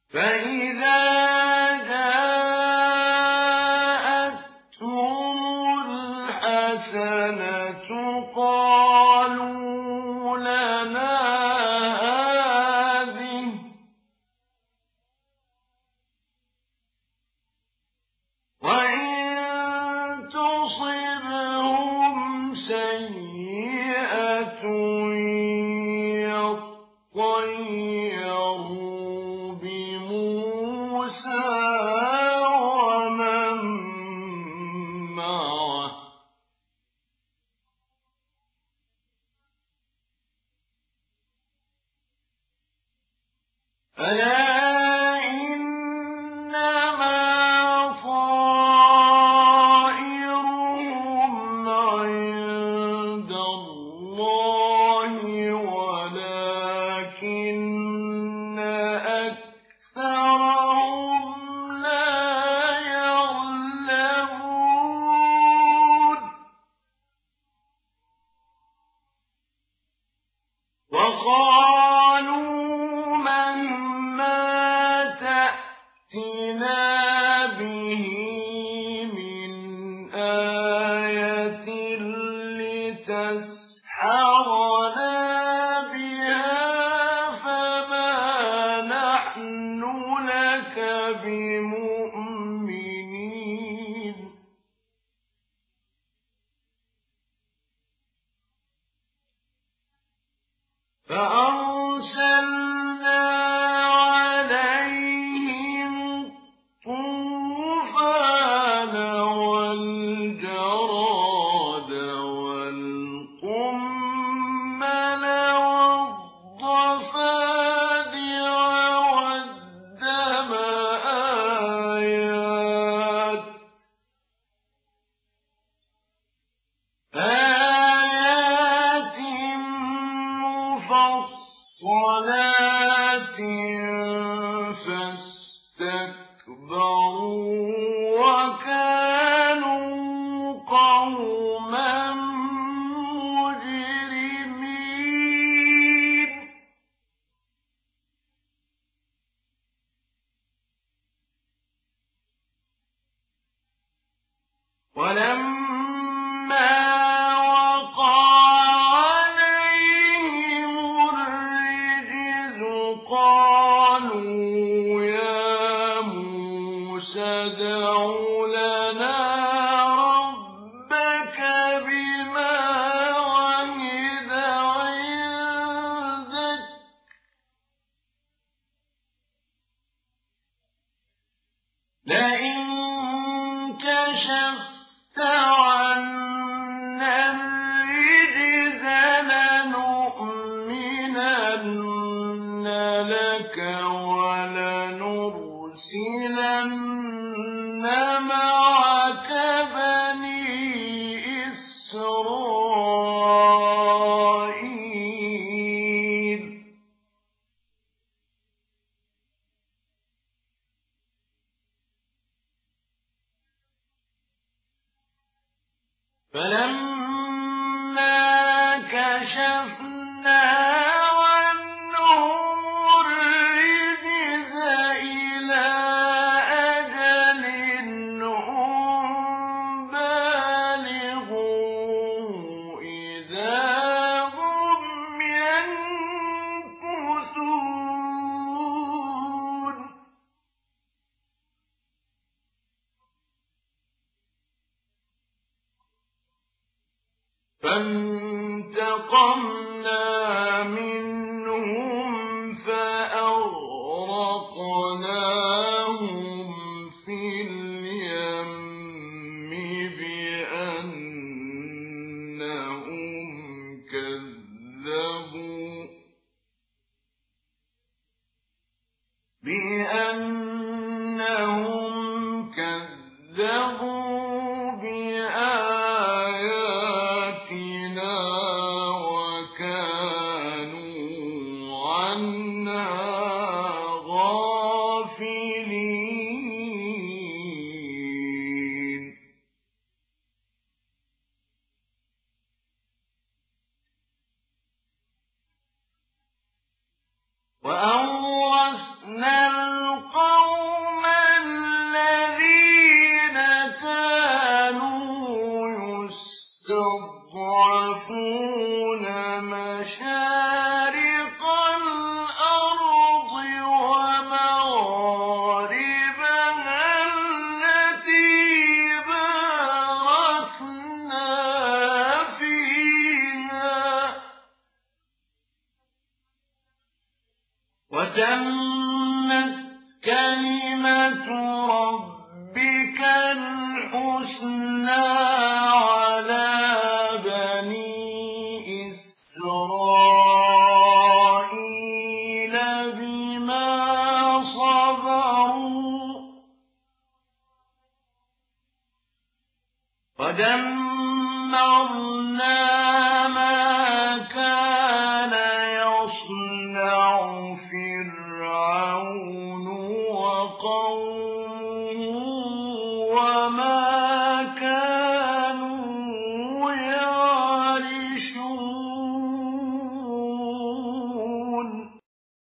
فإذا جاءتهم الحسنة قالوا لنا هذه وإن تصبهم سيئة يطيروا بموسى ومن معه ألا إنما طائرهم عند الله ولكن أكثرهم لا يعلمون وقالوا مهما تأتنا به من آية لتسحرنا بها فما نحن لك بمؤمنين فأرسلنا عليهم الطوفان والجراد والقمل والضفادع والدم آيات مفصلات فاستكبروا وكانوا قوما مجرمين ولما وقع عليهم الرجز قالوا يا موسى ادع لنا ربك بما عهد عندك لئن كشفت عنا الرجز لنؤمنن لك ولنرسلن معك بني إسرائيل فلما كشفنا عنهم الرجز إلى أجل هم بالغوه إذا هم ينكثون فانتقمنا منهم فأغرقناهم في اليم بأنهم كذبوا بآياتنا وكانوا عنها غافلين وأورثنا وتمت كلمة ربك الحسنى على بني إسرائيل بما صبروا ودمرنا ما كان يصنع فرعون وقومه